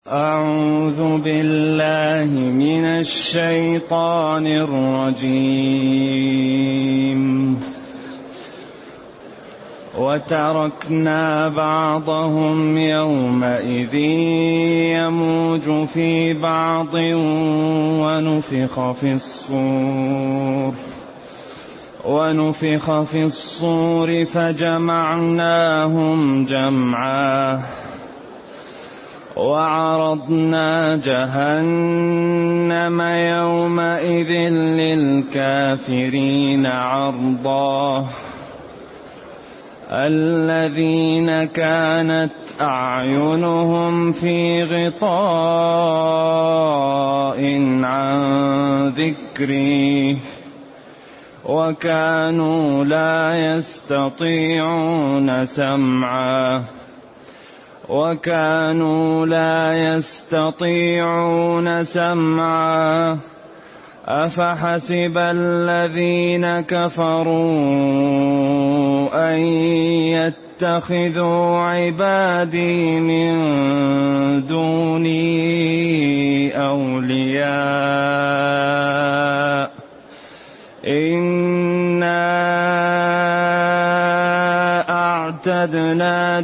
أعوذ بالله من الشيطان الرجيم. وتركنا بعضهم يومئذ يموج في بعض ونفخ في الصور فجمعناهم جمعا وعرضنا جهنم يومئذ للكافرين عرضا الذين كانت أعينهم في غطاء عن ذكري وكانوا لا يستطيعون سمعا أفحسب الذين كفروا أن يتخذوا عبادي من دوني أولياء إنا أعتدنا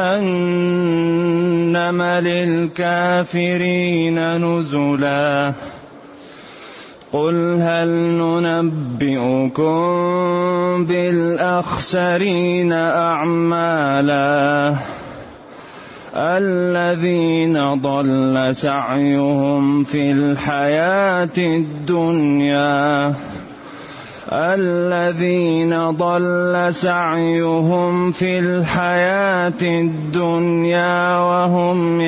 جهنم للكافرين نزلا قل هل ننبئكم بالأخسرين أعمالا الذين ضل سعيهم في الحياة الدنيا وهم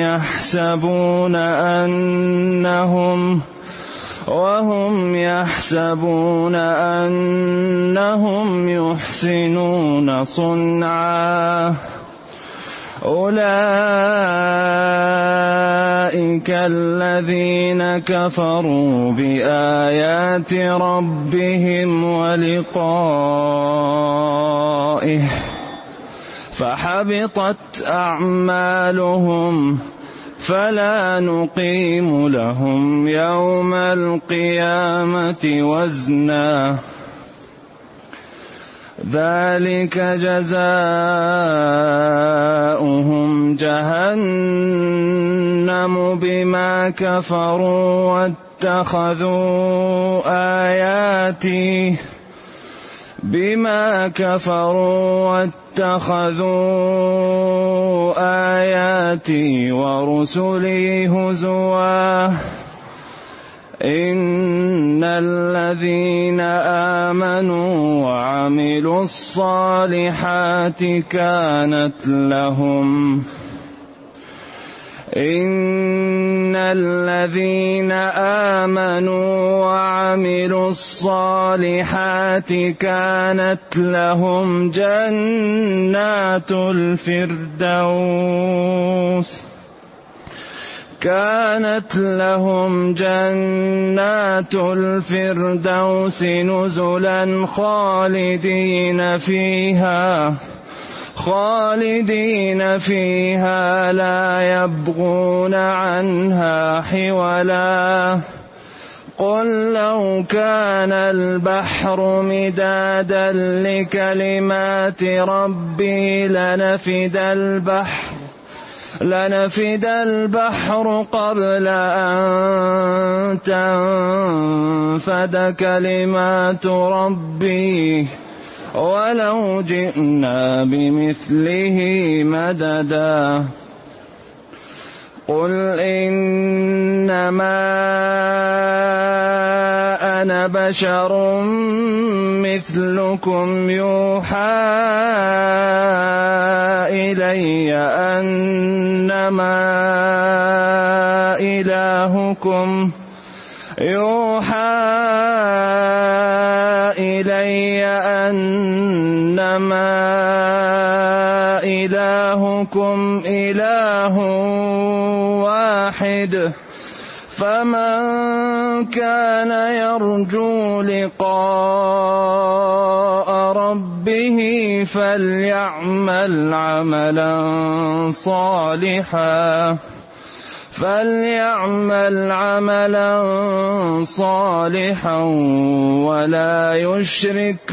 يحسبون أنهم يحسنون صنعا أولئك الذين كفروا بآيات ربهم ولقائه فحبطت أعمالهم فلا نقيم لهم يوم القيامة وزنا ذلك جزاؤهم جهنم بما كفروا واتخذوا آياتي ورسلي هزوا إن الذين آمنوا وعملوا الصالحات كانت لهم جنات الفردوس نزلا خالدين فيها لا يبغون عنها حولا قل لو كان البحر مدادا لكلمات ربي لنفد البحر قبل أن تنفد كلمات ربي ولو جئنا بمثله مددا قل إنما أنا بشر مثلكم يوحى إلي أنما إلهكم إله واحد فمن كان يرجو لقاء ربه فليعمل عملا صالحا فليعمل عملا صالحا ولا يشرك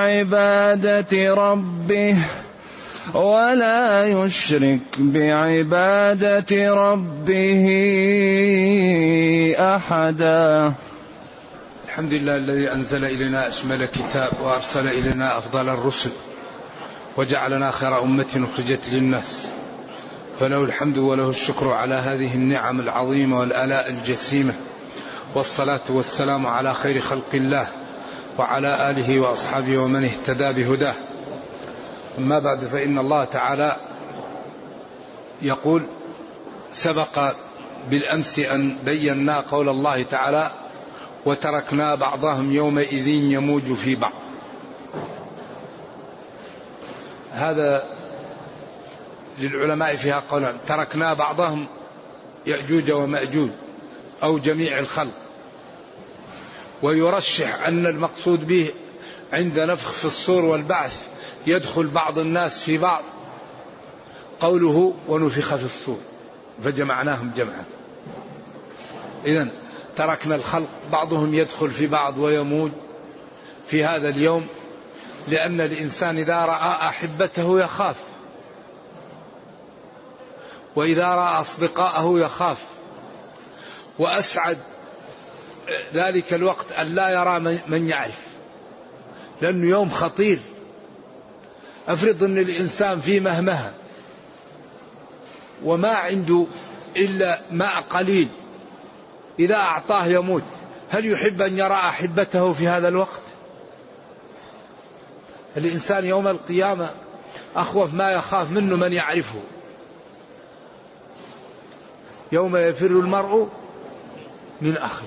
بعبادة ربه أحدا. الحمد لله الذي أنزل إلينا أشمل كتاب وأرسل إلينا أفضل الرسل وجعلنا خير أمة أخرجت للناس، فله الحمد وله الشكر على هذه النعم العظيمة والآلاء الجسيمة، والصلاة والسلام على خير خلق الله وعلى آله وأصحابه ومن اهتدى بهداه. أما بعد، فإن الله تعالى يقول: سبق بالأمس أن بينا قول الله تعالى: وتركنا بعضهم يومئذ يموج في بعض. هذا للعلماء فيها قولان: تركنا بعضهم يأجوج ومأجوج أو جميع الخلق، ويرشح أن المقصود به عند نفخ في الصور والبعث يدخل بعض الناس في بعض، قوله ونفخ في الصور فجمعناهم جمعا. إذن تركنا الخلق بعضهم يدخل في بعض ويموج في هذا اليوم، لأن الإنسان إذا رأى أحبته يخاف، وإذا رأى أصدقاءه يخاف، وأسعد ذلك الوقت أن لا يرى من يعرف، لأنه يوم خطير. أفرض أن الإنسان في مهمها وما عنده إلا ماء قليل، إذا أعطاه يموت، هل يحب أن يرى أحبته في هذا الوقت؟ الإنسان يوم القيامة أخوف ما يخاف منه من يعرفه. يوم يفر المرء من أخيه.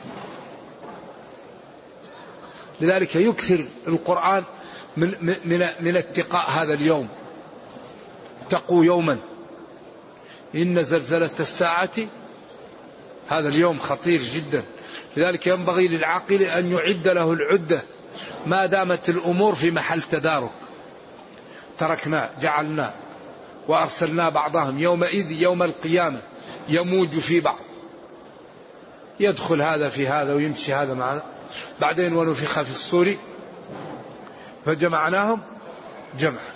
لذلك يكثر القرآن من اتقاء هذا اليوم. اتقوا يوما إن زلزلة الساعة، هذا اليوم خطير جدا. لذلك ينبغي للعاقل أن يعد له العدة ما دامت الأمور في محل تدارك. تركنا جعلنا وأرسلنا بعضهم يومئذ يوم القيامة يموج في بعض، يدخل هذا في هذا ويمشي هذا مع هذا. بعدين ونفخ في الصور فجمعناهم جمعا.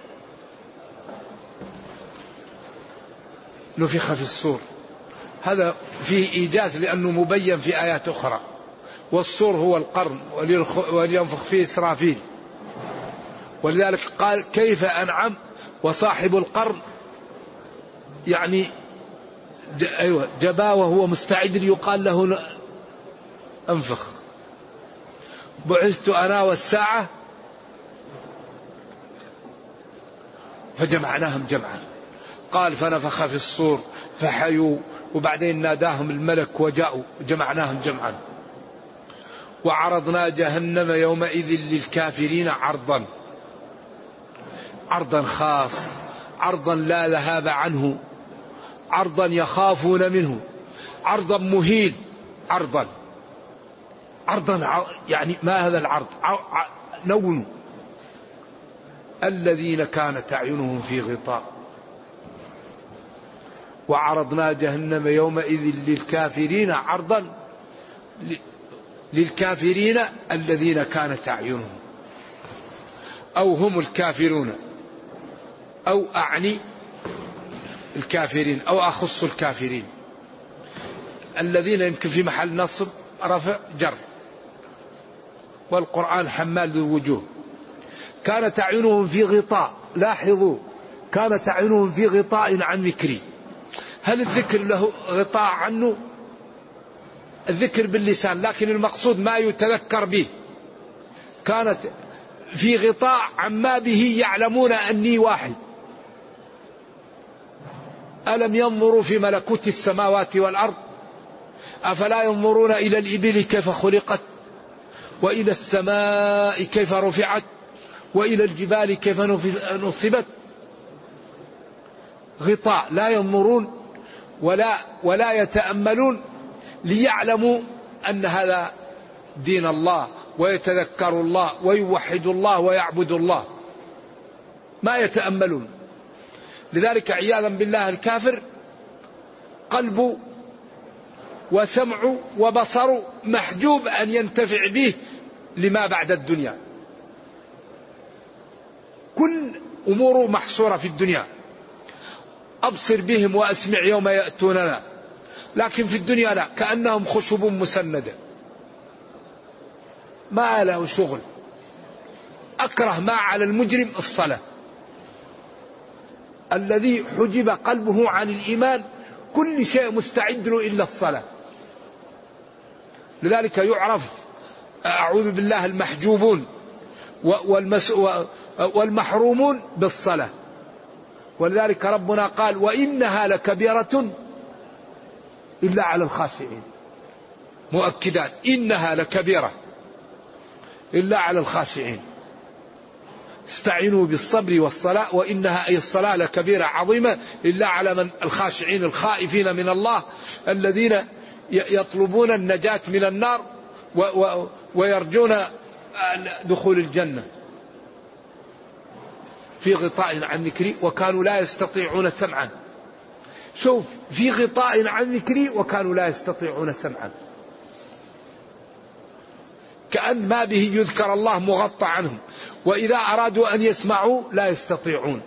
نفخ في الصور هذا فيه إيجاز لأنه مبين في آيات أخرى. والصور هو القرن ولينفخ فيه إسرافيل، ولذلك قال: كيف أنعم وصاحب القرن يعني جبا وهو مستعد يقال له أنفخ. بعثت أنا والساعة فجمعناهم جمعا. قال: فنفخ في الصور فحيوا، وبعدين ناداهم الملك وجاءوا جمعناهم جمعا. وعرضنا جهنم يومئذ للكافرين عرضا خاص، عرضا لا ذهاب عنه، عرضا يخافون منه، عرضا مهين، عرضا يعني ما هذا العرض؟ نون. الذين كانت أعينهم في غطاء. وعرضنا جهنم يومئذ للكافرين عرضا، للكافرين الذين كانت أعينهم، أو هم الكافرون، أو أعني الكافرين، أو أخص الكافرين. الذين يمكن في محل نصب رفع جر، والقرآن حمال ذو وجوه. كانت أعينهم في غطاء، لاحظوا، كانت أعينهم في غطاء عن ذكري. هل الذكر له غطاء عنه؟ الذكر باللسان، لكن المقصود ما يتذكر به. كانت في غطاء عما به يعلمون أني واحد. ألم ينظروا في ملكوت السماوات والأرض أفلا ينظرون إلى الإبل كيف خلقت، وإلى السماء كيف رفعت، وإلى الجبال كيف نصبت. غطاء لا ينظرون ولا يتأملون ليعلموا أن هذا دين الله، ويتذكر الله ويوحد الله ويعبد الله، ما يتأملون. لذلك عياذا بالله الكافر قلب وسمع وبصر محجوب أن ينتفع به لما بعد الدنيا. كل أموره محصورة في الدنيا. أبصر بهم وأسمع يوم يأتوننا، لكن في الدنيا لا، كأنهم خشب مسندة، ما له شغل. أكره ما على المجرم الصلاة. الذي حجب قلبه عن الإيمان كل شيء مستعد له إلا الصلاة. لذلك يعرف أعوذ بالله المحجوبون والمحرومون بالصلاة. ولذلك ربنا قال وإنها لكبيرة إلا على الخاشعين، مؤكدات إنها لكبيرة إلا على الخاشعين. استعينوا بالصبر والصلاة وإنها أي الصلاة لكبيرة عظيمة إلا على من الخاشعين الخائفين من الله الذين يطلبون النجاة من النار ويرجون دخول الجنة. في غطاء عن ذكري وكانوا لا يستطيعون سمعا. شوف، في غطاء عن ذكري وكانوا لا يستطيعون سمعا، كأن ما به يذكر الله مغطى عنهم، وإذا أرادوا أن يسمعوا لا يستطيعون.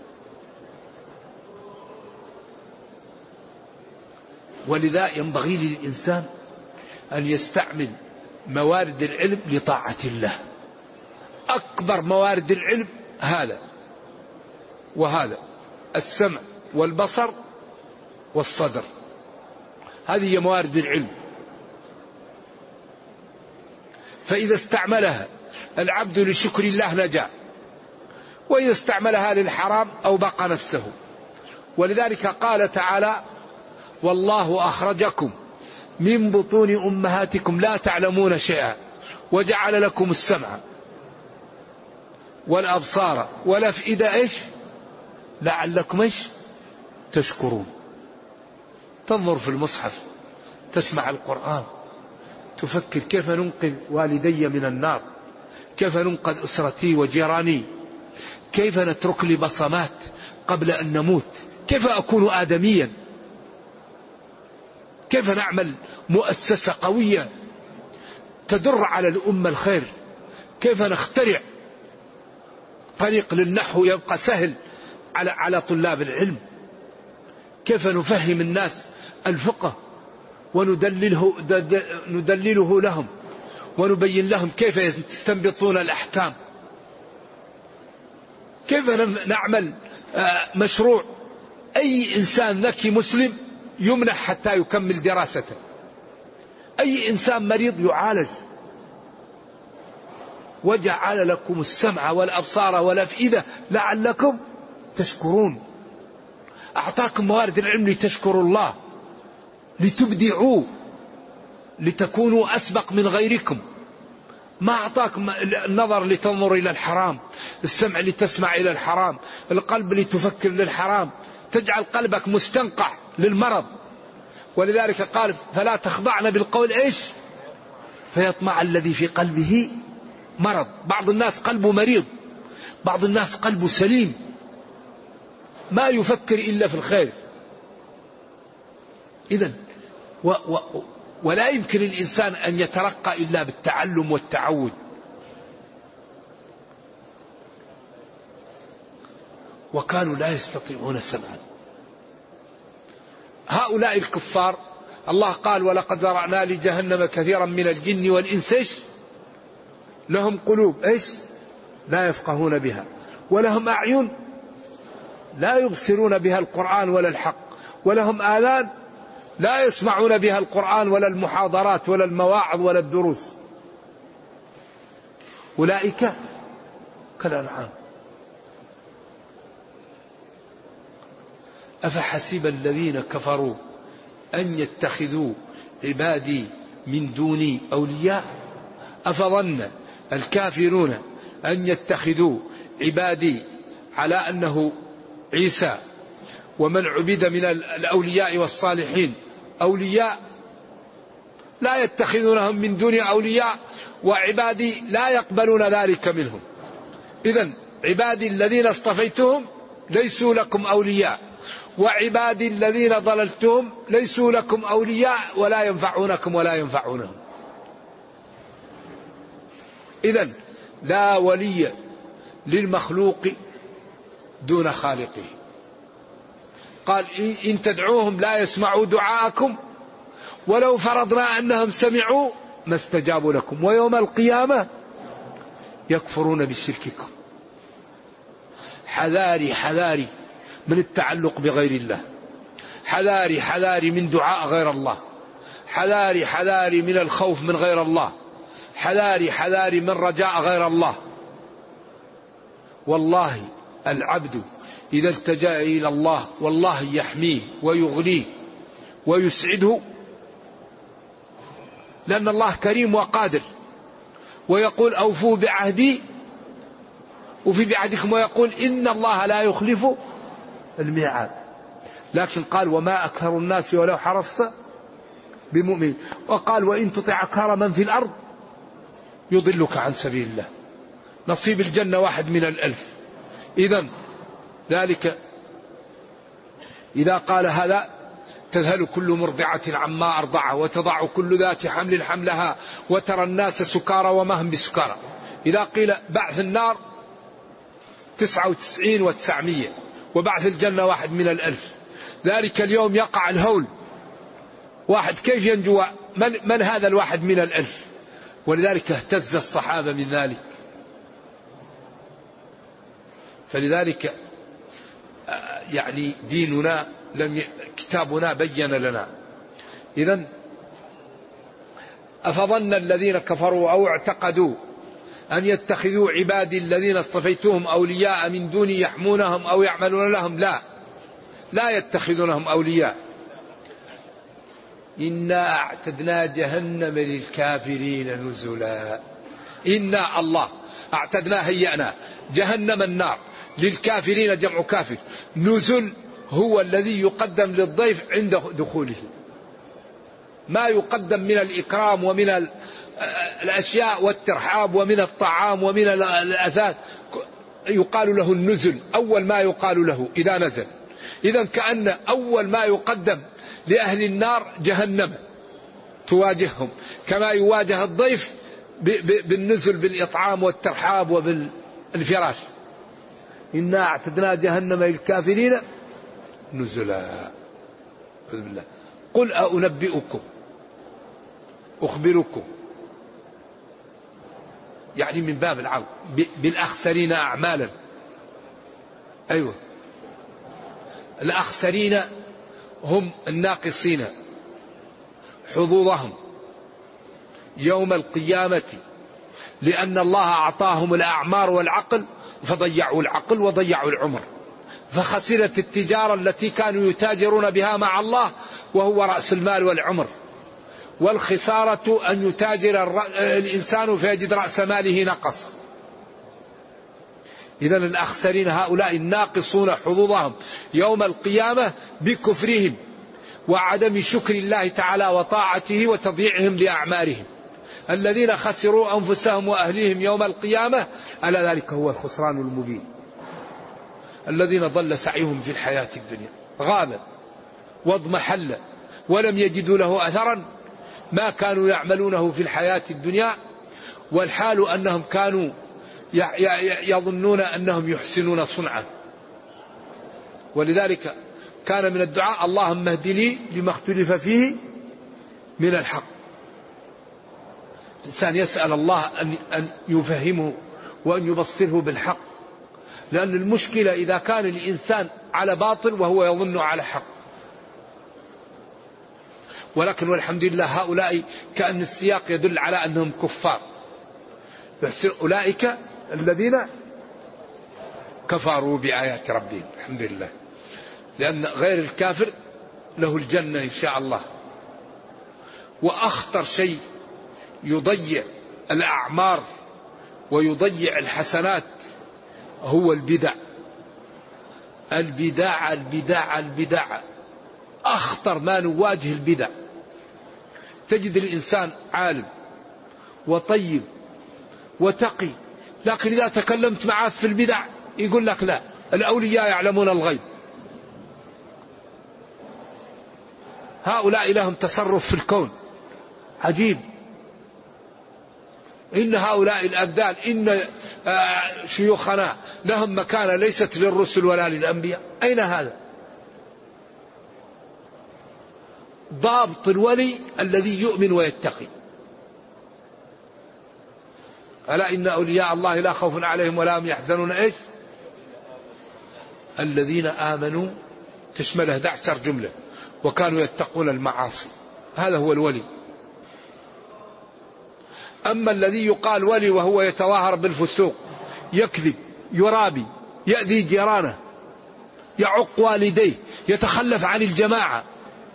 ولذا ينبغي للإنسان أن يستعمل موارد العلم لطاعة الله. أكبر موارد العلم هذا وهذا، السمع والبصر والصدر، هذه هي موارد العلم. فإذا استعملها العبد لشكر الله نجا، وإذا استعملها للحرام أوبق نفسه. ولذلك قال تعالى والله أخرجكم من بطون أمهاتكم لا تعلمون شيئا وجعل لكم السمع والأبصار والأفئدة إيش لعلكم إيش تشكرون. تنظر في المصحف، تسمع القرآن، تفكر كيف ننقذ والدي من النار، كيف ننقذ أسرتي وجيراني، كيف نترك لي بصمات قبل أن نموت، كيف أكون آدميا، كيف نعمل مؤسسة قوية تدر على الأمة الخير، كيف نخترع طريق للنحو يبقى سهل على طلاب العلم، كيف نفهم الناس الفقه وندلله لهم ونبين لهم كيف يستنبطون الأحكام، كيف نعمل مشروع أي إنسان ذكي مسلم يمنح حتى يكمل دراسته، أي إنسان مريض يعالج. وجعل لكم السمع والأبصار والأفئدة لعلكم تشكرون. أعطاكم موارد العلم لتشكروا الله، لتبدعوا، لتكونوا أسبق من غيركم. ما أعطاكم النظر لتنظر إلى الحرام، السمع لتسمع إلى الحرام، القلب لتفكر للحرام، تجعل قلبك مستنقع للمرض. ولذلك قال فلا تخضعن بالقول إيش فيطمع الذي في قلبه مرض. بعض الناس قلبه مريض، بعض الناس قلبه سليم، ما يفكر إلا في الخير. إذن ولا يمكن الإنسان أن يترقى إلا بالتعلم والتعود. وكانوا لا يستطيعون سمعا. هؤلاء الكفار الله قال ولقد ذرأنا لجهنم كثيرا من الجن والإنس لهم قلوب إيش لا يفقهون بها ولهم أعين لا يبصرون بها القرآن ولا الحق ولهم آذان لا يسمعون بها القرآن ولا المحاضرات ولا المواعظ ولا الدروس. أولئك كالأنعام. أفحسب الذين كفروا أن يتخذوا عبادي من دوني أولياء أفظن الكافرون أن يتخذوا عبادي على أنه عيسى ومن عبد من الأولياء والصالحين أولياء لا يتخذونهم من دون أولياء وعبادي لا يقبلون ذلك منهم. إذن عبادي الذين اصطفيتهم ليسوا لكم أولياء وعبادي الذين ضللتهم ليسوا لكم أولياء ولا ينفعونكم ولا ينفعونهم. إذن لا ولي للمخلوق دون خالقه. قال إن تدعوهم لا يسمعوا دعاءكم ولو فرضنا أنهم سمعوا ما استجابوا لكم ويوم القيامة يكفرون بشرككم. حذاري حذاري من التعلق بغير الله، حذاري حذاري من دعاء غير الله، حذاري حذاري من الخوف من غير الله، حذاري حذاري من رجاء غير الله. والله العبد إذا التجأ إلى الله والله يحميه ويغنيه ويسعده، لأن الله كريم وقادر، ويقول أوفوا بعهدي وفي بعهدكم، ويقول إن الله لا يخلف الميعاد. لكن قال وما أكثر الناس ولو حرصت بمؤمن، وقال وإن تطع أكثر من في الأرض يضلك عن سبيل الله. نصيب الجنة 1 من 1000. إذن ذلك إذا قال هذا تذهل كل مرضعة عما أرضعه وتضع كل ذات حمل حملها وترى الناس سكارى وما هم بسكارى. إذا قيل بعث النار 99 و900 وبعث الجنة 1 من 1000، ذلك اليوم يقع الهول. واحد كيف ينجو؟ من هذا 1 من 1000؟ ولذلك اهتز الصحابة من ذلك. فلذلك يعني ديننا كتابنا بين لنا. إذن أفظن الذين كفروا أو اعتقدوا أن يتخذوا عبادي الذين اصطفيتهم أولياء من دوني يحمونهم أو يعملون لهم؟ لا يتخذونهم أولياء. إنا أعتدنا جهنم للكافرين نزلا. إنا الله أعتدنا هيئنا جهنم النار للكافرين جمع كافر. نزل هو الذي يقدم للضيف عند دخوله، ما يقدم من الإكرام ومن الأشياء والترحاب ومن الطعام ومن الأثاث يقال له النزل، أول ما يقال له إذا نزل. إذن كأن أول ما يقدم لأهل النار جهنم تواجههم، كما يواجه الضيف بالنزل بالإطعام والترحاب وبالفراش. إنا أعتدنا جهنم للكافرين نزلا. قل أنبئكم أخبركم، يعني من باب العرض، بالأخسرين أعمالا. أيوة، الأخسرين هم الناقصين حظوظهم يوم القيامة، لأن الله أعطاهم الأعمار والعقل فضيعوا العقل وضيعوا العمر، فخسرت التجارة التي كانوا يتاجرون بها مع الله وهو رأس المال والعمر. والخسارة أن يتاجر الإنسان فيجد رأس ماله نقص. إذن الأخسرين هؤلاء الناقصون حظوظهم يوم القيامة بكفرهم وعدم شكر الله تعالى وطاعته وتضييعهم لأعمارهم. الذين خسروا أنفسهم وأهليهم يوم القيامة ألا ذلك هو الخسران المبين. الذين ضل سعيهم في الحياة الدنيا غابا واضمحل ولم يجدوا له أثرا ما كانوا يعملونه في الحياة الدنيا، والحال أنهم كانوا يظنون أنهم يحسنون صنعا. ولذلك كان من الدعاء اللهم اهدني لما اختلف فيه من الحق. الإنسان يسأل الله أن يفهمه وأن يبصره بالحق، لأن المشكلة إذا كان الإنسان على باطل وهو يظن على حق. ولكن والحمد لله هؤلاء كأن السياق يدل على أنهم كفار. أولئك الذين كفروا بآيات ربهم، الحمد لله، لأن غير الكافر له الجنة إن شاء الله. وأخطر شيء يضيع الأعمار ويضيع الحسنات هو البدع. البدع أخطر ما نواجه البدع. تجد الإنسان عالم وطيب وتقي، لكن إذا تكلمت معه في البدع يقول لك لا، الأولياء يعلمون الغيب. هؤلاء لهم تصرف في الكون عجيب. إن هؤلاء الأبدال إن شيوخنا لهم مكانة ليست للرسل ولا للأنبياء. أين هذا؟ ضابط الولي الذي يؤمن ويتقي. ألا إن أولياء الله لا خوف عليهم ولا هم يحزنون. إيش؟ الذين آمنوا، تشمل 11 جملة، وكانوا يتقون المعاصي. هذا هو الولي. أما الذي يقال ولي وهو يتظاهر بالفسوق، يكذب، يرابي، يأذي جيرانه، يعق والديه، يتخلف عن الجماعة،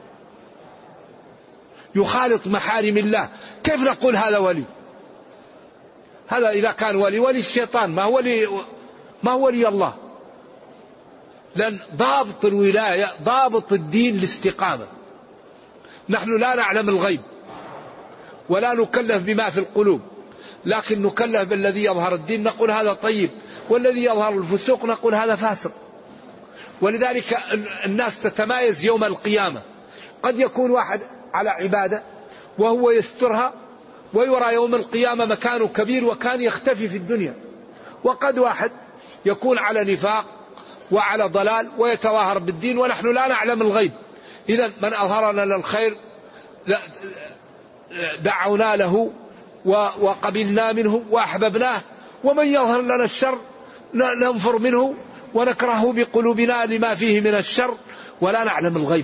يخالط محارم الله، كيف نقول هذا ولي؟ هذا إذا كان ولي الشيطان، ما هو ولي الله. لأن ضابط الولاية، ضابط الدين الاستقامة. نحن لا نعلم الغيب ولا نكلف بما في القلوب، لكن نكلف بالذي يظهر الدين، نقول هذا طيب، والذي يظهر الفسوق نقول هذا فاسق. ولذلك الناس تتمايز يوم القيامة. قد يكون واحد على عبادة وهو يسترها ويرى يوم القيامة مكانه كبير وكان يختفي في الدنيا، وقد واحد يكون على نفاق وعلى ضلال ويتظاهر بالدين ونحن لا نعلم الغيب. إذن من أظهر لنا الخير دعونا له وقبلنا منه وأحببناه، ومن يظهر لنا الشر ننفر منه ونكرهه بقلوبنا لما فيه من الشر ولا نعلم الغيب.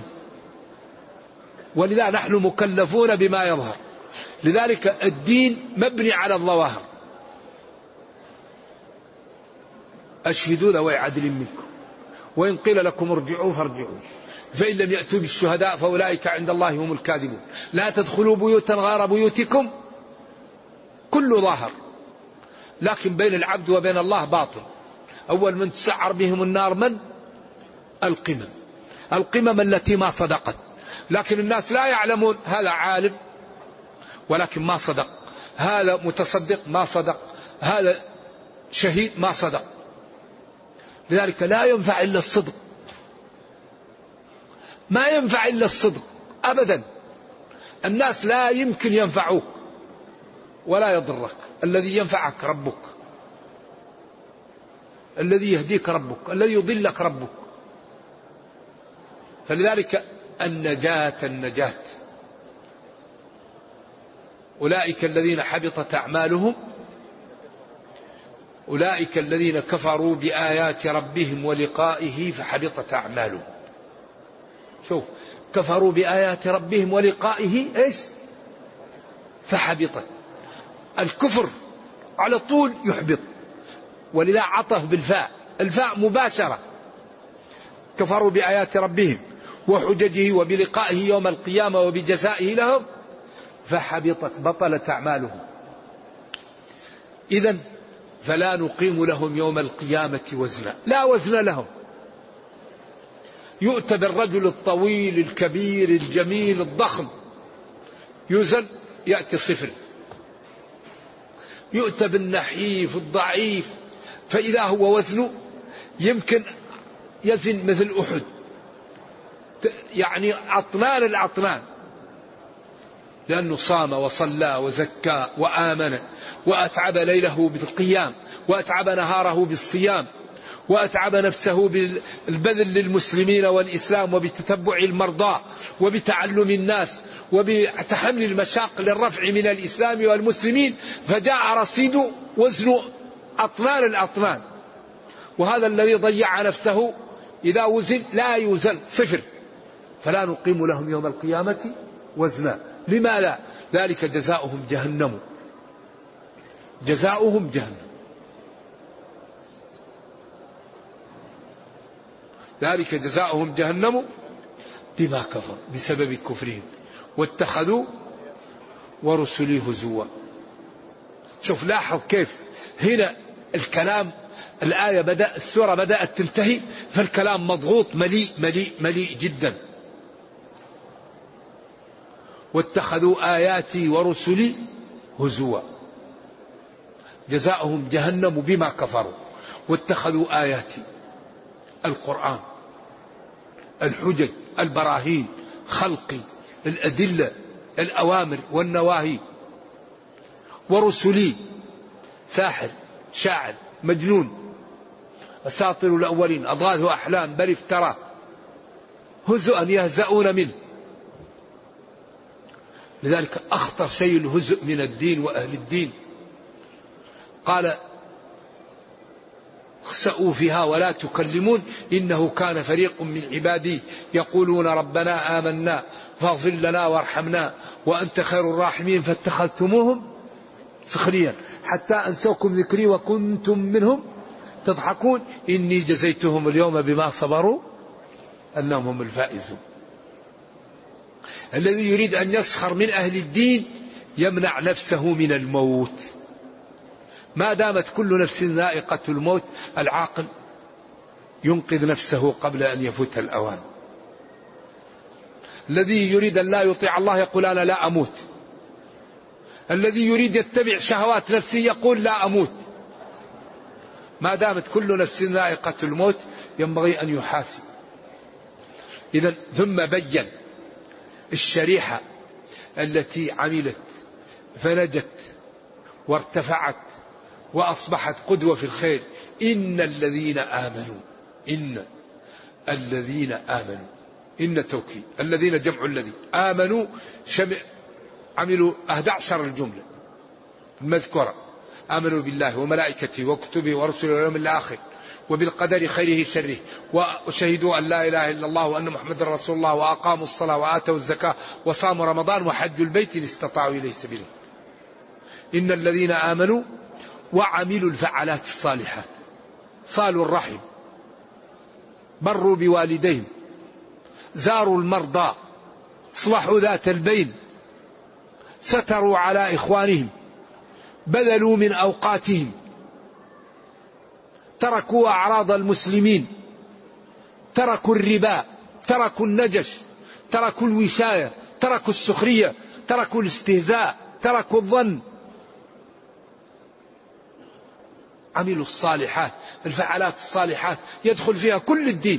ولذا نحن مكلفون بما يظهر. لذلك الدين مبني على الظواهر. أشهدوا ذوي عدل منكم وإن قيل لكم ارجعوا فارجعوا فإن لم يأتوا بالشهداء فأولئك عند الله هم الكاذبون. لا تدخلوا بيوتا غير بيوتكم. كل ظاهر، لكن بين العبد وبين الله باطل. أول من تسعر بهم النار من؟ القمم التي ما صدقت. لكن الناس لا يعلمون. هذا عالم ولكن ما صدق، هذا متصدق ما صدق، هذا شهيد ما صدق. لذلك لا ينفع إلا الصدق، ما ينفع إلا الصدق أبدا. الناس لا يمكن ينفعوك ولا يضرك. الذي ينفعك ربك، الذي يهديك ربك، الذي يضلك ربك. فلذلك النجاة. أولئك الذين حبطت أعمالهم، أولئك الذين كفروا بآيات ربهم ولقائه فحبطت أعمالهم. شوف، كفروا بآيات ربهم ولقائه إيش؟ فحبطت. الكفر على طول يحبط، ولذا عطف بالفاء، الفاء مباشرة. كفروا بآيات ربهم وحججه وبلقائه يوم القيامة وبجزائه لهم فحبطت، بطلت أعمالهم. إذن فلا نقيم لهم يوم القيامة وزنا، لا وزن لهم. يؤتى بالرجل الطويل الكبير الجميل الضخم يوزن يأتي صفر. يؤتى بالنحيف الضعيف فإذا هو وزنه يمكن يزن مثل أحد، يعني أطنان الأطنان، لأنه صام وصلى وزكى وآمن وأتعب ليله بالقيام وأتعب نهاره بالصيام وأتعب نفسه بالبذل للمسلمين والإسلام وبتتبع المرضى وبتعلم الناس وبتحمل المشاق للرفع من الإسلام والمسلمين، فجاء رصيد وزن أطنان الأطنان. وهذا الذي ضيع نفسه إذا وزن لا يوزن صفر. فلا نقيم لهم يوم القيامة وزنا. لما لا؟ ذلك جزاؤهم جهنم. جزاؤهم جهنم. ذلك جزاؤهم جهنم بما كفروا بسبب كفرهم واتخذوا ورسلي هزوا. شوف لاحظ كيف هنا الكلام، الآية السورة بدأت تنتهي فالكلام مضغوط مليء مليء مليء جدا. واتخذوا آياتي ورسلي هزوا. جزاؤهم جهنم بما كفروا واتخذوا آياتي، القرآن، الحجج، البراهين، خلقي، الأدلة، الأوامر والنواهي. ورسلي ساحر شاعر مجنون، أساطير الأولين أضغاث أحلام بل افتراه هزءا يهزؤون منه. لذلك أخطر شيء الهزء من الدين وأهل الدين. قال اخسأوا فيها ولا تكلمون إنه كان فريق من عبادي يقولون ربنا آمنا فاغفر لنا وارحمنا وأنت خير الراحمين فاتخذتموهم سخريا حتى أنسوكم ذكري وكنتم منهم تضحكون إني جزيتهم اليوم بما صبروا أنهم هم الفائزون. الذي يريد أن يسخر من أهل الدين يمنع نفسه من الموت. ما دامت كل نفس ذائقة الموت العاقل ينقذ نفسه قبل أن يفوت الأوان. الذي يريد أن لا يطيع الله يقول أنا لا أموت. الذي يريد يتبع شهوات نفسه يقول لا أموت. ما دامت كل نفس ذائقة الموت ينبغي أن يحاسب. إذن ثم بين الشريحة التي عملت فنجت وارتفعت وأصبحت قدوة في الخير. إن الذين آمنوا إن توكيد الذين جمع الذين آمنوا عملوا 11 الجملة المذكورة. آمنوا بالله وملائكته وكتبه ورسله واليوم الآخر وبالقدر خيره شره وشهدوا أن لا إله إلا الله وأن محمد رسول الله وأقاموا الصلاة وآتوا الزكاة وصاموا رمضان وحجوا البيت إن استطاعوا إليه سبيلا. إن الذين آمنوا وعملوا الفعالات الصالحات صالوا الرحم بروا بوالديهم زاروا المرضى اصلحوا ذات البين ستروا على إخوانهم بذلوا من أوقاتهم تركوا أعراض المسلمين تركوا الربا تركوا النجش تركوا الوشاية تركوا السخرية تركوا الاستهزاء تركوا الظن. عملوا الصالحات الفعالات الصالحات يدخل فيها كل الدين.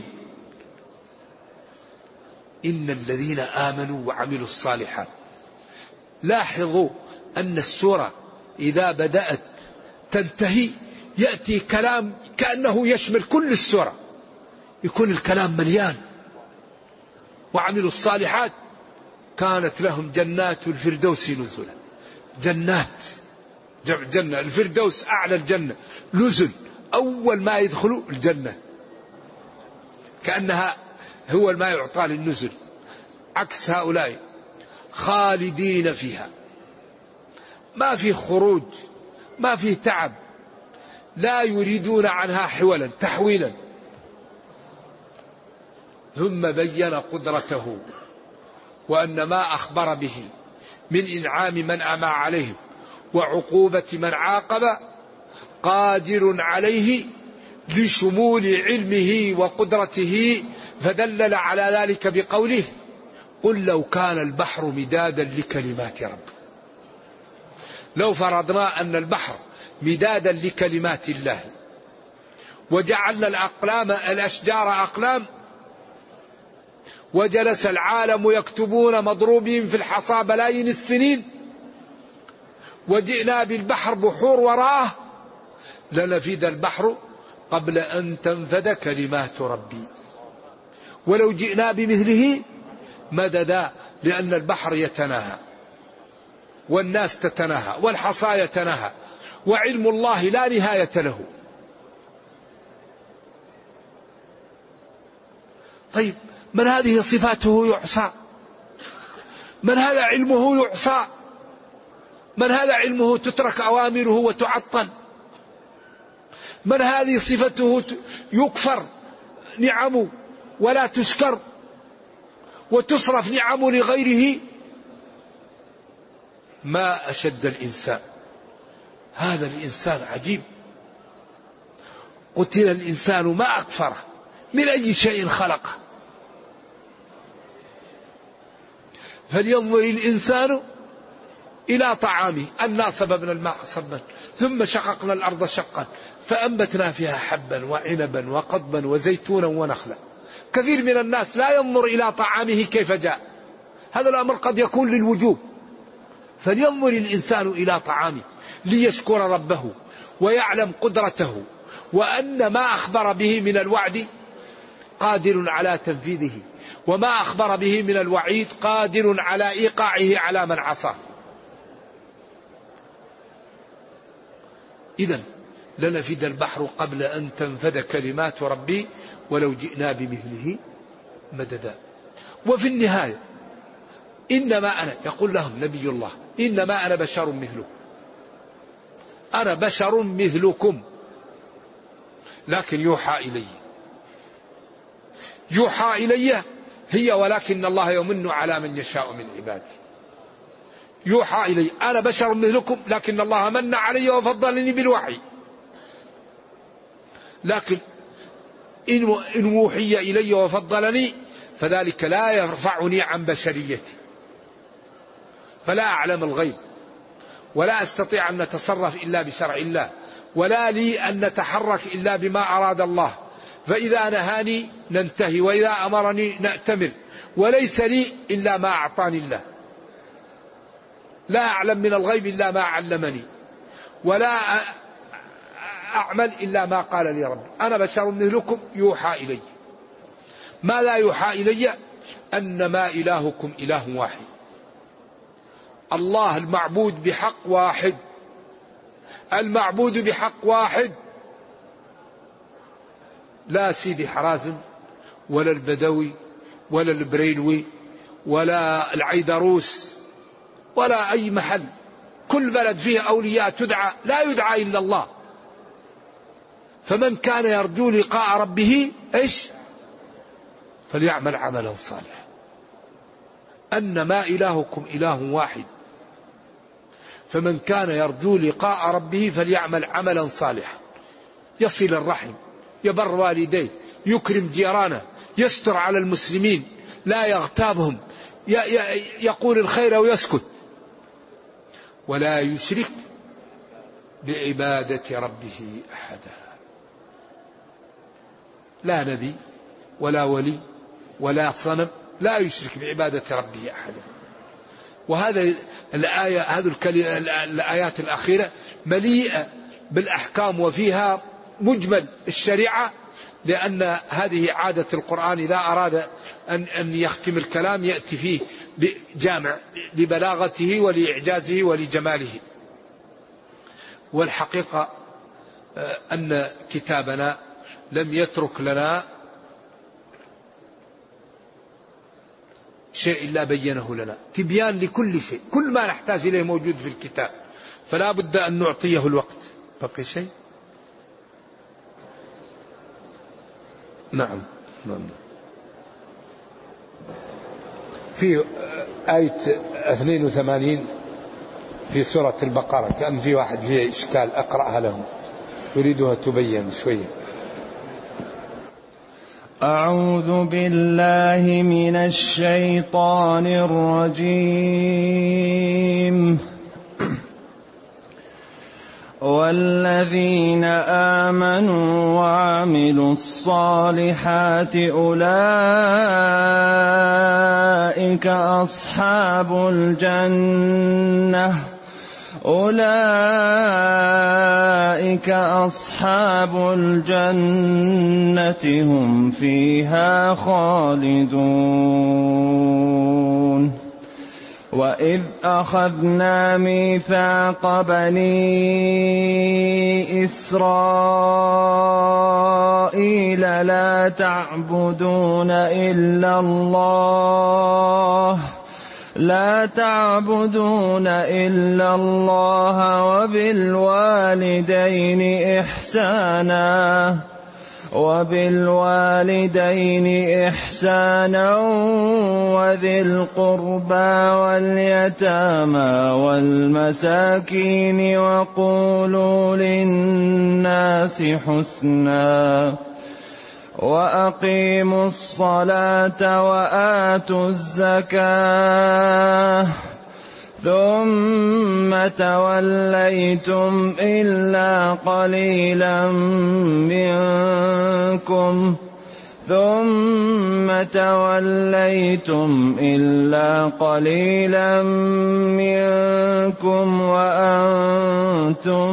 إن الذين آمنوا وعملوا الصالحات. لاحظوا أن السورة إذا بدأت تنتهي يأتي كلام كأنه يشمل كل السورة، يكون الكلام مليان. وعملوا الصالحات كانت لهم جنات الفردوس نزلا. جنات جمع جنة، الفردوس أعلى الجنة، نزل أول ما يدخلوا الجنة كأنها هو ما يعطى للنزل. عكس هؤلاء خالدين فيها ما في خروج ما في تعب لا يريدون عنها حولا تحويلا. ثم بين قدرته وأن ما أخبر به من إنعام من أمى عليهم وعقوبة من عاقب قادر عليه لشمول علمه وقدرته. فدلل على ذلك بقوله قل لو كان البحر مدادا لكلمات ربي. لو فرضنا أن البحر مدادا لكلمات الله وجعلنا الأشجار أقلام وجلس العالم يكتبون مضروبين في الحصى بلايين السنين وجئنا بالبحر بحور وراءه لنفد البحر قبل أن تنفد كلمات ربي ولو جئنا بمثله مددا. لأن البحر يتناهى والناس تتناهى والحصى يتناهى وعلم الله لا نهاية له. طيب من هذه صفاته يعصى؟ من هذا علمه يعصى؟ من هذا علمه تترك أوامره وتعطل؟ من هذه صفته يكفر نعمه ولا تشكر وتصرف نعمه لغيره؟ ما أشد الإنسان. هذا الإنسان عجيب. قتل الإنسان ما أكفره من أي شيء خلقه. فلينظر الإنسان إلى طعامه أنا صببنا الماء صبا ثم شققنا الأرض شقا فأنبتنا فيها حبا وعنبا وقضبا وزيتونا ونخلا. كثير من الناس لا ينظر إلى طعامه كيف جاء هذا الأمر قد يكون للوجوب. فلينظر الإنسان إلى طعامه ليشكر ربه ويعلم قدرته، وأن ما أخبر به من الوعد قادر على تنفيذه، وما أخبر به من الوعيد قادر على إيقاعه على من عصاه. إذن لنفد البحر قبل أن تنفد كلمات ربي ولو جئنا بمثله مددا. وفي النهاية إنما أنا، يقول لهم نبي الله، إنما أنا بشر مثلكم، أنا بشر مثلكم، لكن يوحى إلي. يوحى إلي هي ولكن الله يمن على من يشاء من عباده. يوحى إلي أنا بشر مثلكم، لكن الله من علي وفضلني بالوحي. لكن إن وحي إلي وفضلني فذلك لا يرفعني عن بشريتي، فلا أعلم الغيب، ولا أستطيع أن نتصرف إلا بشرع الله، ولا لي أن نتحرك إلا بما أراد الله. فإذا نهاني ننتهي، وإذا أمرني نأتمر، وليس لي إلا ما أعطاني الله. لا أعلم من الغيب إلا ما علمني، ولا أعمل إلا ما قال لي ربي. أنا بشر مثلكم يوحى إلي. ما لا يوحى إلي أنما إلهكم إله واحد. الله المعبود بحق واحد، المعبود بحق واحد. لا سيدي حرازم ولا البدوي ولا البريلوي ولا العيدروس ولا أي محل، كل بلد فيه أولياء تدعى، لا يدعى إلا الله. فمن كان يرجو لقاء ربه إيش؟ فليعمل عملا صالحا. أنما إلهكم إله واحد، فمن كان يرجو لقاء ربه فليعمل عملا صالحا، يصل الرحم، يبر والديه، يكرم جيرانه، يستر على المسلمين، لا يغتابهم، يقول الخير ويسكت، ولا يشرك بعبادة ربه أحدا. لا نبي ولا ولي ولا صنم لا يشرك بعبادة ربه أحدا. وهذا الآية، هذه الآيات الأخيرة مليئة بالأحكام، وفيها مجمل الشريعة، لأن هذه عادة القرآن إذا أراد أن يختم الكلام يأتي فيه بجامع لبلاغته ولإعجازه ولجماله. والحقيقة أن كتابنا لم يترك لنا شيء إلا بينه لنا، تبيان لكل شيء، كل ما نحتاج إليه موجود في الكتاب، فلا بد أن نعطيه الوقت. بقي شيء؟ نعم. في آية 82 في سورة البقرة كان في واحد فيه إشكال، أقرأها لهم يريدها تبين شوية. أعوذ بالله من الشيطان الرجيم. والذين آمنوا وعملوا الصالحات أولئك أصحاب الجنة، أولئك أصحاب الجنة هم فيها خالدون. وإذ أخذنا ميثاق بني إسرائيل لا تعبدون إلا الله وبالوالدين إحسانا وذي القربى واليتامى والمساكين وقولوا للناس حسنا وأقيموا الصلاة وآتوا الزكاة ثم توليتم إلا قليلا منكم ثم توليتم إلا قليلا منكم وأنتم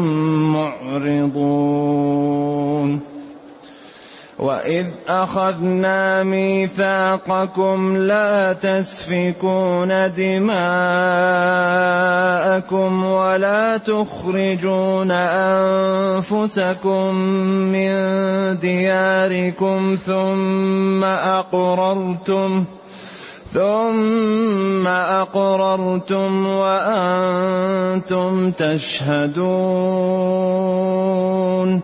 معرضون وإذ أخذنا ميثاقكم لا تسفكون دماءكم ولا تخرجون أنفسكم من دياركم ثم أقررتم وأنتم تشهدون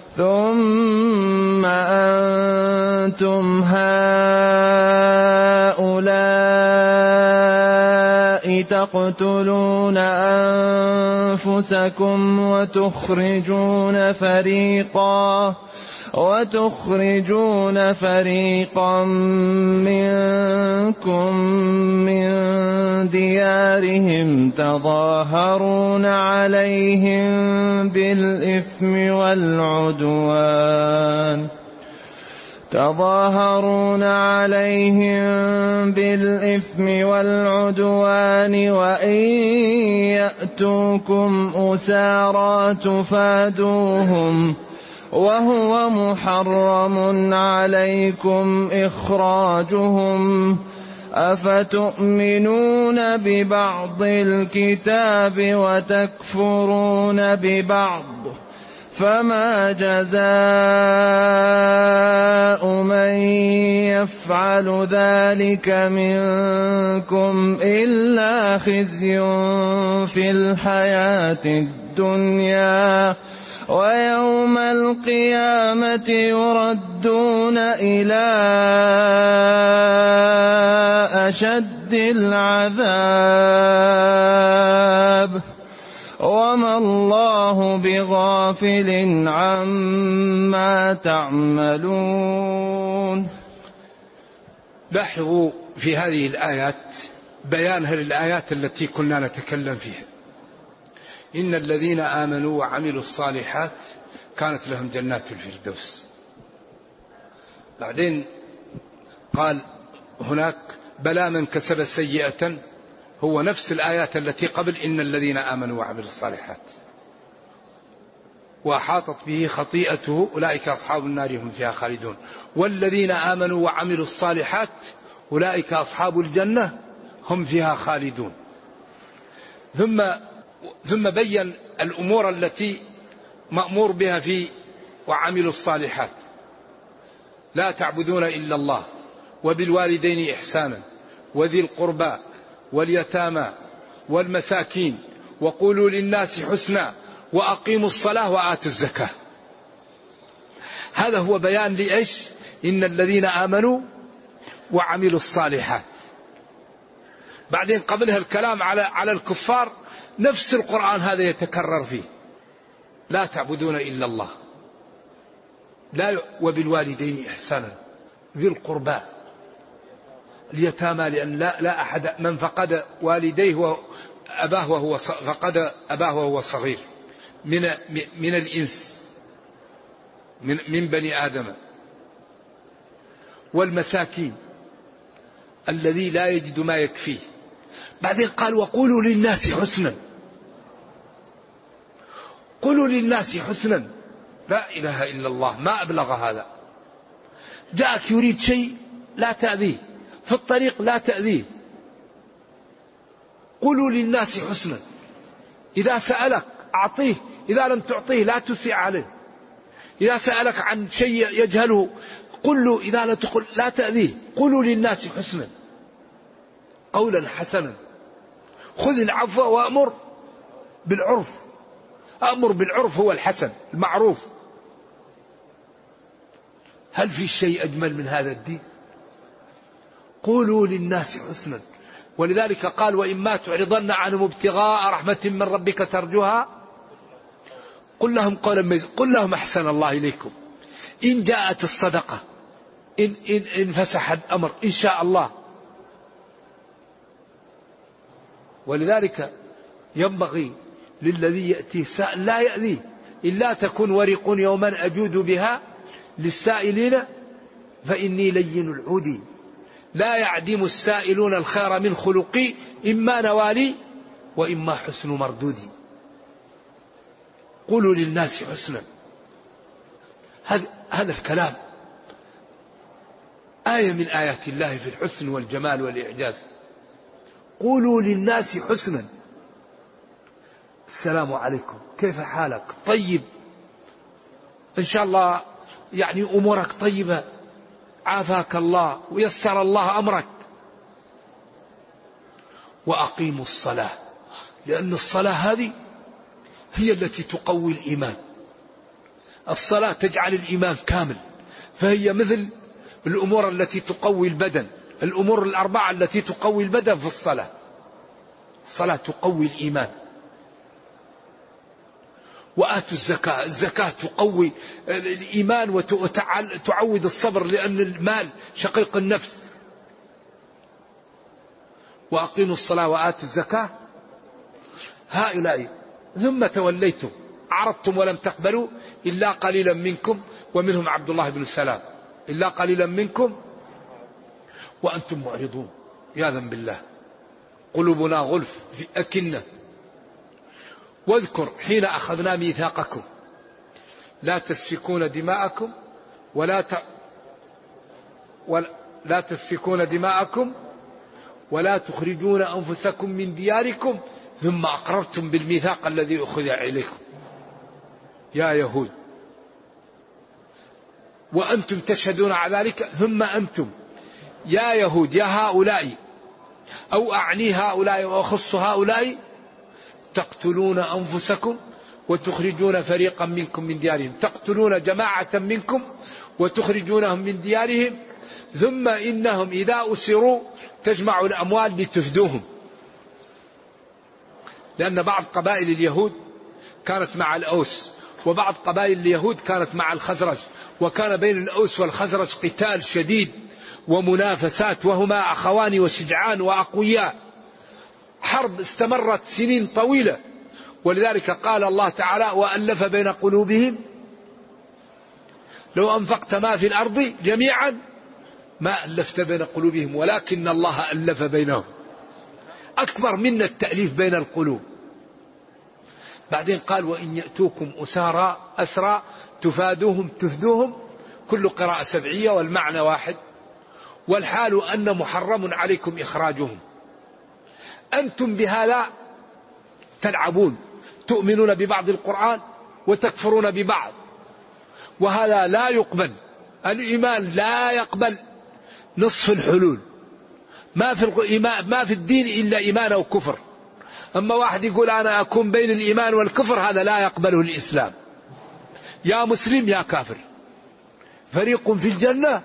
ثم أنتم هؤلاء تقتلون أنفسكم وتخرجون فريقا منكم من ديارهم تظاهرون عليهم بالإثم والعدوان وإن يأتوكم أسارى تفادوهم وهو محرم عليكم إخراجهم أفتؤمنون ببعض الكتاب وتكفرون ببعض فما جزاء من يفعل ذلك منكم إلا خزي في الحياة الدنيا ويوم القيامة يردون إلى أشد العذاب وما الله بغافل عما تعملون. لاحظوا في هذه الآيات بيانها للآيات التي كنا نتكلم فيها. إن الذين آمنوا وعملوا الصالحات كانت لهم جنات الفردوس. بعدين قال هناك بلى من كسب سيئة، هو نفس الآيات التي قبل إن الذين آمنوا وعملوا الصالحات وأحاطت به خطيئته أولئك أصحاب النار هم فيها خالدون، والذين آمنوا وعملوا الصالحات أولئك أصحاب الجنة هم فيها خالدون. ثم بين الأمور التي مأمور بها في وعملوا الصالحات: لا تعبدون إلا الله وبالوالدين إحسانا وذي القربى واليتامى والمساكين وقولوا للناس حسنا وأقيموا الصلاة وآتوا الزكاة. هذا هو بيان لإيش؟ إن الذين آمنوا وعملوا الصالحات. بعدين قبلها الكلام على الكفار، نفس القرآن هذا يتكرر فيه: لا تعبدون إلا الله وبالوالدين إحسانا ذي القربى اليتامى، لأن لا أحد من فقد والديه فقد أباه وهو صغير من الإنس من بني آدم، والمساكين الذي لا يجد ما يكفيه. بعدين قال وقولوا للناس حسنا. قولوا للناس حسنا، لا إله إلا الله، ما أبلغ هذا. جاءك يريد شيء لا تأذيه، في الطريق لا تأذيه. قولوا للناس حسنا، إذا سألك أعطيه، إذا لم تعطيه لا تسع عليه. إذا سألك عن شيء يجهله قل له، إذا لا تقل لا تأذيه. قولوا للناس حسنا قولا حسنا، خذ العفو وأمر بالعرف. أمر بالعرف هو الحسن المعروف. هل في شيء أجمل من هذا الدين؟ قولوا للناس حسنا. ولذلك قال وإما تعرضن عنهم ابتغاء رحمة من ربك ترجوها قل لهم قولا ميسرا، قل لهم أحسن الله إليكم. إن جاءت الصدقة، إن فسح الأمر إن شاء الله. ولذلك ينبغي للذي يأتي سائل لا يأذيه، إلا تكون ورق يوما أجود بها للسائلين فإني لين العود لا يعدم السائلون الخير من خلقي إما نوالي وإما حسن مردودي. قولوا للناس حسنا. هذا الكلام آية من آيات الله في الحسن والجمال والإعجاز. قولوا للناس حسنا. السلام عليكم، كيف حالك؟ طيب، إن شاء الله يعني أمورك طيبة، عافاك الله ويسر الله أمرك. وأقيموا الصلاة، لأن الصلاة هذه هي التي تقوي الإيمان. الصلاة تجعل الإيمان كامل، فهي مثل الأمور التي تقوي البدن. الأمور الأربعة التي تقوي البدن في الصلاة. الصلاة تقوي الإيمان. وآتوا الزكاة، الزكاة تقوي الإيمان وتعود الصبر، لأن المال شقيق النفس. وأقيموا الصلاة وآتوا الزكاة هؤلاء ثم توليتم أعرضتم ولم تقبلوا إلا قليلا منكم ومنهم عبد الله بن سلام. إلا قليلا منكم وأنتم معرضون. عياذا بالله، قلوبنا غلف في أكنة. واذكر حين أخذنا ميثاقكم لا تسفكون دماءكم لا تسفكون دماءكم ولا تخرجون أنفسكم من دياركم ثم أقررتم بالميثاق الذي أخذ إليكم يا يهود وأنتم تشهدون على ذلك. ثم أنتم يا يهود، يا هؤلاء، أو أعني هؤلاء وأخص هؤلاء، تقتلون أنفسكم وتخرجون فريقا منكم من ديارهم. تقتلون جماعة منكم وتخرجونهم من ديارهم. ثم إنهم إذا أسروا تجمع الأموال لتفدوهم. لأن بعض قبائل اليهود كانت مع الأوس، وبعض قبائل اليهود كانت مع الخزرج، وكان بين الأوس والخزرج قتال شديد ومنافسات، وهما أخوان وشجعان وأقوياء. حرب استمرت سنين طويلة. ولذلك قال الله تعالى وألف بين قلوبهم لو أنفقت ما في الأرض جميعا ما ألفت بين قلوبهم ولكن الله ألف بينهم. أكبر من التأليف بين القلوب. بعدين قال وإن يأتوكم أسرى تفادوهم تفدوهم. كل قراءة سبعية والمعنى واحد. والحال أن محرم عليكم إخراجهم. أنتم بهذا تلعبون، تؤمنون ببعض القرآن وتكفرون ببعض، وهذا لا يقبل. الإيمان لا يقبل نصف الحلول. ما في الدين إلا إيمان أو كفر. أما واحد يقول أنا أكون بين الإيمان والكفر، هذا لا يقبله الإسلام. يا مسلم يا كافر، فريق في الجنة.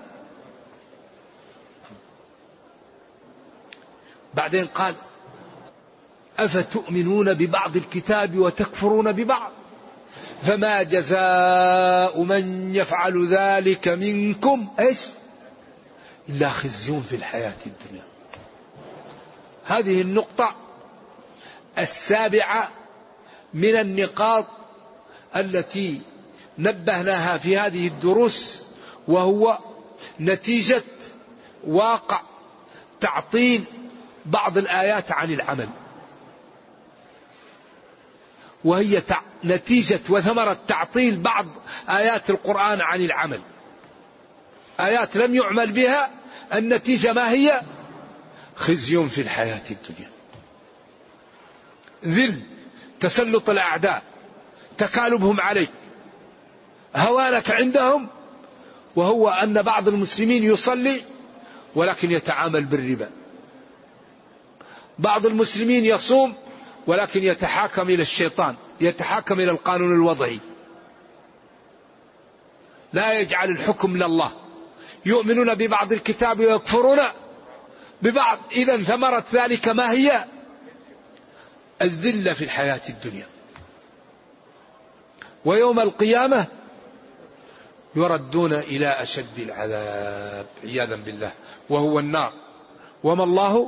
بعدين قال أفتؤمنون ببعض الكتاب وتكفرون ببعض فما جزاء من يفعل ذلك منكم إلا خزي في الحياة الدنيا. هذه النقطة السابعة من النقاط التي نبهناها في هذه الدروس، وهو نتيجة واقع تعطيل بعض الآيات عن العمل، وهي نتيجة وثمرة تعطيل بعض آيات القرآن عن العمل. آيات لم يعمل بها، النتيجة ما هي؟ خزي في الحياة الدنيا، ذل، تسلط الأعداء، تكالبهم عليك، هوانك عندهم. وهو أن بعض المسلمين يصلي ولكن يتعامل بالربا، بعض المسلمين يصوم ولكن يتحاكم إلى الشيطان، يتحاكم إلى القانون الوضعي، لا يجعل الحكم لله. يؤمنون ببعض الكتاب ويكفرون ببعض. إذن ثمرة ذلك ما هي؟ الذلة في الحياة الدنيا. ويوم القيامة يردون إلى أشد العذاب عياذا بالله، وهو النار. وما الله،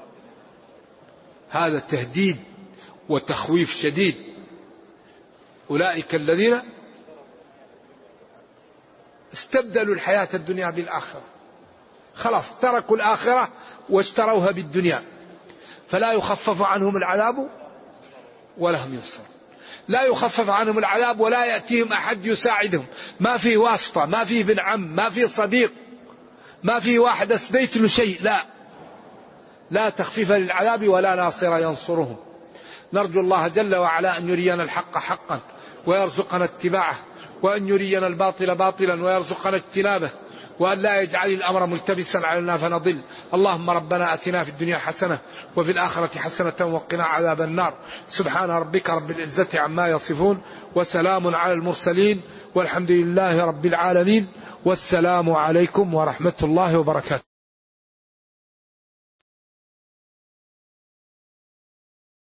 هذا تهديد وتخويف شديد. أولئك الذين استبدلوا الحياة الدنيا بالآخرة، خلاص تركوا الآخرة واشتروها بالدنيا، فلا يخفف عنهم العذاب ولا هم ينصرون. لا يخفف عنهم العذاب ولا يأتيهم أحد يساعدهم، ما فيه واسطة، ما فيه بن عم، ما فيه صديق، ما فيه واحد أسديت له شيء، لا تخفيف للعذاب ولا ناصر ينصرهم. نرجو الله جل وعلا أن يرينا الحق حقا ويرزقنا اتباعه، وأن يرينا الباطل باطلا ويرزقنا اجتنابه، وأن لا يجعل الأمر ملتبسا علينا فنضل. اللهم ربنا أتنا في الدنيا حسنة وفي الآخرة حسنة وقنا عذاب النار. سبحان ربك رب العزة عما يصفون، وسلام على المرسلين، والحمد لله رب العالمين، والسلام عليكم ورحمة الله وبركاته.